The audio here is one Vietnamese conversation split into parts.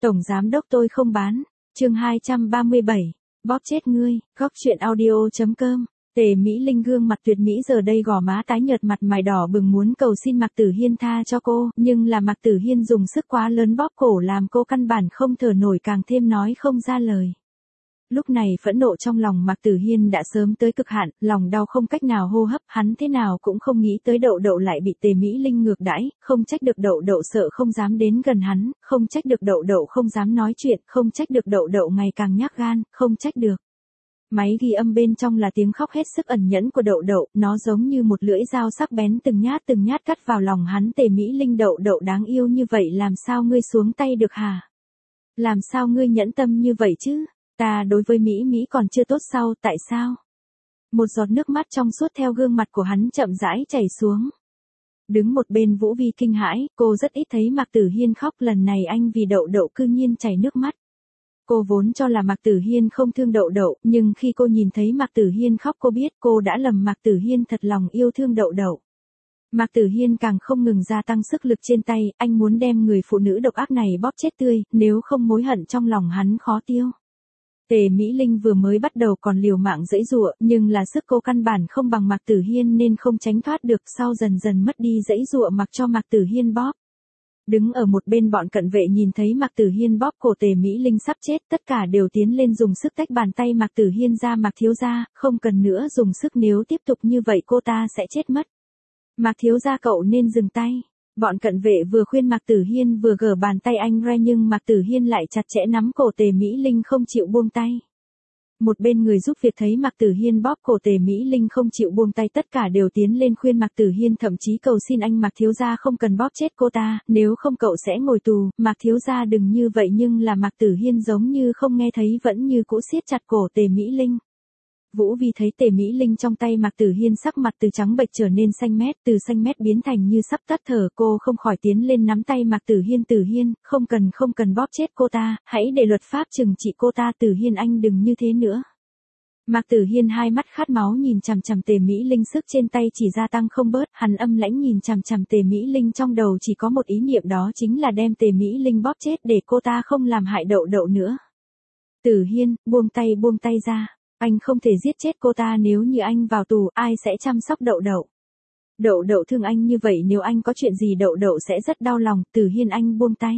Tổng giám đốc tôi không bán. Chương 237. Bóp chết ngươi. Góc truyện audio.com. Tề Mỹ Linh gương mặt tuyệt mỹ giờ đây gò má tái nhợt, mặt mày đỏ bừng muốn cầu xin Mạc Tử Hiên tha cho cô, nhưng là Mạc Tử Hiên dùng sức quá lớn bóp cổ làm cô căn bản không thở nổi, càng thêm nói không ra lời. Lúc này phẫn nộ trong lòng Mạc Tử Hiên đã sớm tới cực hạn, lòng đau không cách nào hô hấp, hắn thế nào cũng không nghĩ tới Đậu Đậu lại bị Tề Mỹ Linh ngược đãi, không trách được Đậu Đậu sợ không dám đến gần hắn, không trách được Đậu Đậu không dám nói chuyện, không trách được Đậu Đậu ngày càng nhát gan, không trách được. Máy ghi âm bên trong là tiếng khóc hết sức ẩn nhẫn của Đậu Đậu, nó giống như một lưỡi dao sắc bén từng nhát cắt vào lòng hắn. Tề Mỹ Linh, Đậu Đậu đáng yêu như vậy làm sao ngươi xuống tay được hả? Làm sao ngươi nhẫn tâm như vậy chứ? Ta đối với Mỹ Mỹ còn chưa tốt sao, tại sao? Một giọt nước mắt trong suốt theo gương mặt của hắn chậm rãi chảy xuống. Đứng một bên Vũ Vi kinh hãi, cô rất ít thấy Mạc Tử Hiên khóc, lần này anh vì Đậu Đậu cư nhiên chảy nước mắt. Cô vốn cho là Mạc Tử Hiên không thương Đậu Đậu, nhưng khi cô nhìn thấy Mạc Tử Hiên khóc cô biết cô đã lầm, Mạc Tử Hiên thật lòng yêu thương Đậu Đậu. Mạc Tử Hiên càng không ngừng gia tăng sức lực trên tay, anh muốn đem người phụ nữ độc ác này bóp chết tươi, nếu không mối hận trong lòng hắn khó tiêu. Tề Mỹ Linh vừa mới bắt đầu còn liều mạng giãy giụa, nhưng là sức cô căn bản không bằng Mạc Tử Hiên nên không tránh thoát được, sau dần dần mất đi giãy giụa mặc cho Mạc Tử Hiên bóp. Đứng ở một bên bọn cận vệ nhìn thấy Mạc Tử Hiên bóp cổ Tề Mỹ Linh sắp chết, tất cả đều tiến lên dùng sức tách bàn tay Mạc Tử Hiên ra. Mạc thiếu gia, không cần nữa dùng sức, nếu tiếp tục như vậy cô ta sẽ chết mất. Mạc thiếu gia cậu nên dừng tay. Bọn cận vệ vừa khuyên Mạc Tử Hiên vừa gỡ bàn tay anh ra, nhưng Mạc Tử Hiên lại chặt chẽ nắm cổ Tề Mỹ Linh không chịu buông tay. Một bên người giúp việc thấy Mạc Tử Hiên bóp cổ Tề Mỹ Linh không chịu buông tay, tất cả đều tiến lên khuyên Mạc Tử Hiên, thậm chí cầu xin anh Mạc thiếu gia không cần bóp chết cô ta, nếu không cậu sẽ ngồi tù, Mạc thiếu gia đừng như vậy. Nhưng là Mạc Tử Hiên giống như không nghe thấy, vẫn như cũ siết chặt cổ Tề Mỹ Linh. Vũ Vi thấy Tề Mỹ Linh trong tay Mạc Tử Hiên sắc mặt từ trắng bệch trở nên xanh mét, từ xanh mét biến thành như sắp tắt thở, cô không khỏi tiến lên nắm tay Mạc Tử Hiên. Tử Hiên, không cần bóp chết cô ta, hãy để luật pháp trừng trị cô ta. Tử Hiên anh đừng như thế nữa. Mạc Tử Hiên hai mắt khát máu nhìn chằm chằm Tề Mỹ Linh, sức trên tay chỉ gia tăng không bớt, hắn âm lãnh nhìn chằm chằm Tề Mỹ Linh, trong đầu chỉ có một ý niệm, đó chính là đem Tề Mỹ Linh bóp chết để cô ta không làm hại Đậu Đậu nữa. Tử Hiên, buông tay ra. Anh không thể giết chết cô ta, nếu như anh vào tù, ai sẽ chăm sóc Đậu Đậu? Đậu Đậu thương anh như vậy, nếu anh có chuyện gì Đậu Đậu sẽ rất đau lòng. Tử Hiên anh buông tay.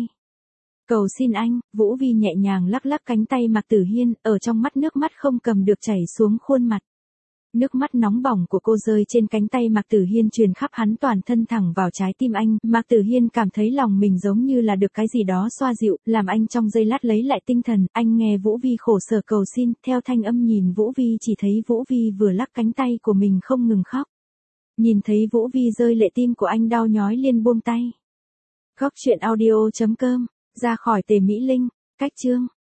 Cầu xin anh. Vũ Vi nhẹ nhàng lắc lắc cánh tay Mạc Tử Hiên, ở trong mắt nước mắt không cầm được chảy xuống khuôn mặt. Nước mắt nóng bỏng của cô rơi trên cánh tay Mạc Tử Hiên truyền khắp hắn toàn thân thẳng vào trái tim anh. Mạc Tử Hiên cảm thấy lòng mình giống như là được cái gì đó xoa dịu, làm anh trong giây lát lấy lại tinh thần. Anh nghe Vũ Vi khổ sở cầu xin, theo thanh âm nhìn Vũ Vi chỉ thấy Vũ Vi vừa lắc cánh tay của mình không ngừng khóc. Nhìn thấy Vũ Vi rơi lệ, tim của anh đau nhói liền buông tay. Góc truyện audio.com. Ra khỏi Tề Mỹ Linh. Cách chương